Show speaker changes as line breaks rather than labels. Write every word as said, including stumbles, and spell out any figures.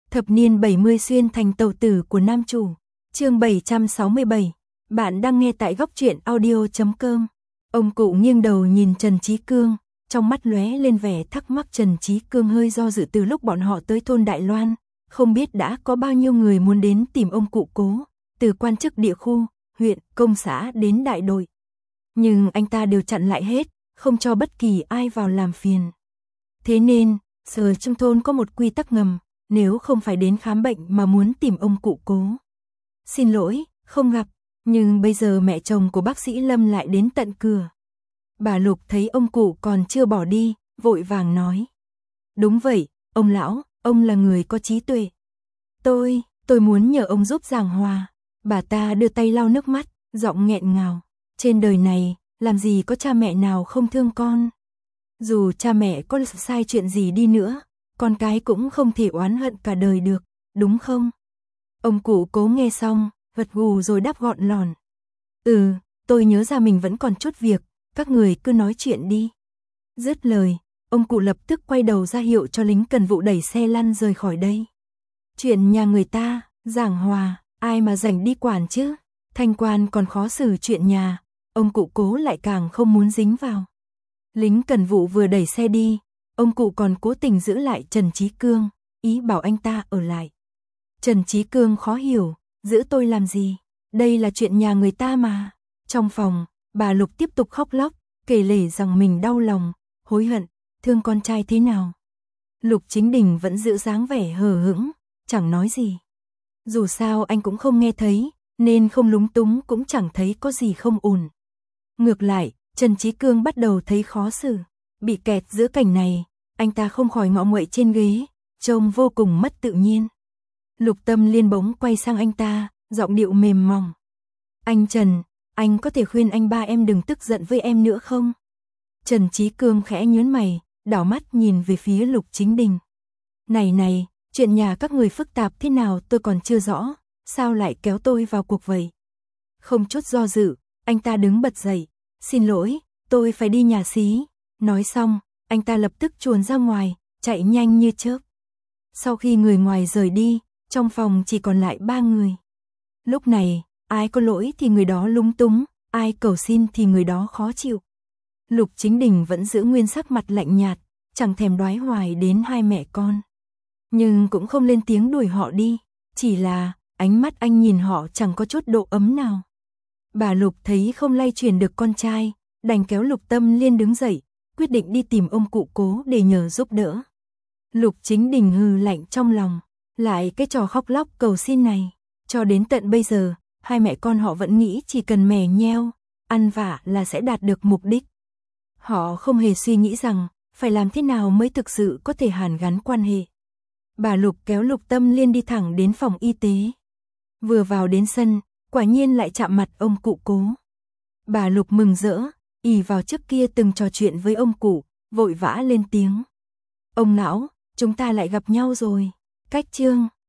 Thập niên bảy mươi xuyên thành tàu tử của nam chủ. Chương bảy trăm sáu mươi bảy. Bạn đang nghe tại góc truyện audio chấm com. Ông cụ nghiêng đầu nhìn Trần Chí Cương, trong mắt lóe lên vẻ thắc mắc. Trần Chí Cương hơi do dự. Từ lúc bọn họ tới thôn Đại Loan, không biết đã có bao nhiêu người muốn đến tìm ông cụ Cố, từ quan chức địa khu, huyện, công xã đến đại đội. Nhưng anh ta đều chặn lại hết, không cho bất kỳ ai vào làm phiền. Thế nên, giờ trong thôn có một quy tắc ngầm, nếu không phải đến khám bệnh mà muốn tìm ông cụ Cố, xin lỗi, không gặp. Nhưng bây giờ mẹ chồng của bác sĩ Lâm lại đến tận cửa. Bà Lục thấy ông cụ còn chưa bỏ đi, vội vàng nói: đúng vậy, ông lão, ông là người có trí tuệ. Tôi, tôi muốn nhờ ông giúp giảng hòa. Bà ta đưa tay lau nước mắt, giọng nghẹn ngào. Trên đời này, làm gì có cha mẹ nào không thương con. Dù cha mẹ có sai chuyện gì đi nữa, con cái cũng không thể oán hận cả đời được, đúng không? Ông cụ Cố nghe xong, gật gù rồi đáp gọn lòn: ừ, tôi nhớ ra mình vẫn còn chút việc, các người cứ nói chuyện đi. Dứt lời, ông cụ lập tức quay đầu ra hiệu cho lính cần vụ đẩy xe lăn rời khỏi đây. Chuyện nhà người ta, giảng hòa, ai mà rảnh đi quản chứ? Thanh quan còn khó xử chuyện nhà, ông cụ Cố lại càng không muốn dính vào. Lính cần vụ vừa đẩy xe đi, ông cụ còn cố tình giữ lại Trần Chí Cương, ý bảo anh ta ở lại. Trần Chí Cương khó hiểu, giữ tôi làm gì? Đây là chuyện nhà người ta mà. Trong phòng, bà Lục tiếp tục khóc lóc, kể lể rằng mình đau lòng, hối hận, thương con trai thế nào. Lục Chính Đình vẫn giữ dáng vẻ hờ hững, chẳng nói gì. Dù sao anh cũng không nghe thấy, nên không lúng túng cũng chẳng thấy có gì không ổn. Ngược lại, Trần Chí Cương bắt đầu thấy khó xử. Bị kẹt giữa cảnh này, anh ta không khỏi ngọ nguậy trên ghế, trông vô cùng mất tự nhiên. Lục Tâm Liên bỗng quay sang anh ta, giọng điệu mềm mỏng: anh Trần, anh có thể khuyên anh ba em đừng tức giận với em nữa không? Trần Chí Cương khẽ nhướng mày, đảo mắt nhìn về phía Lục Chính Đình. Này này, chuyện nhà các người phức tạp thế nào tôi còn chưa rõ, sao lại kéo tôi vào cuộc vậy? Không chút do dự, anh ta đứng bật dậy: xin lỗi, tôi phải đi nhà xí. Nói xong, anh ta lập tức chuồn ra ngoài, chạy nhanh như chớp. Sau khi người ngoài rời đi, trong phòng chỉ còn lại ba người. Lúc này, ai có lỗi thì người đó lúng túng, ai cầu xin thì người đó khó chịu. Lục Chính Đình vẫn giữ nguyên sắc mặt lạnh nhạt, chẳng thèm đoái hoài đến hai mẹ con. Nhưng cũng không lên tiếng đuổi họ đi, chỉ là ánh mắt anh nhìn họ chẳng có chút độ ấm nào. Bà Lục thấy không lay chuyển được con trai, đành kéo Lục Tâm Liên đứng dậy, quyết định đi tìm ông cụ Cố để nhờ giúp đỡ. Lục Chính Đình hừ lạnh trong lòng, lại cái trò khóc lóc cầu xin này. Cho đến tận bây giờ, hai mẹ con họ vẫn nghĩ chỉ cần mè nheo, ăn vạ là sẽ đạt được mục đích. Họ không hề suy nghĩ rằng, phải làm thế nào mới thực sự có thể hàn gắn quan hệ. Bà Lục kéo Lục Tâm Liên đi thẳng đến phòng y tế. Vừa vào đến sân, quả nhiên lại chạm mặt ông cụ Cố. Bà Lục mừng rỡ, ỷ vào trước kia từng trò chuyện với ông cụ, vội vã lên tiếng: ông lão, chúng ta lại gặp nhau rồi. Cách chương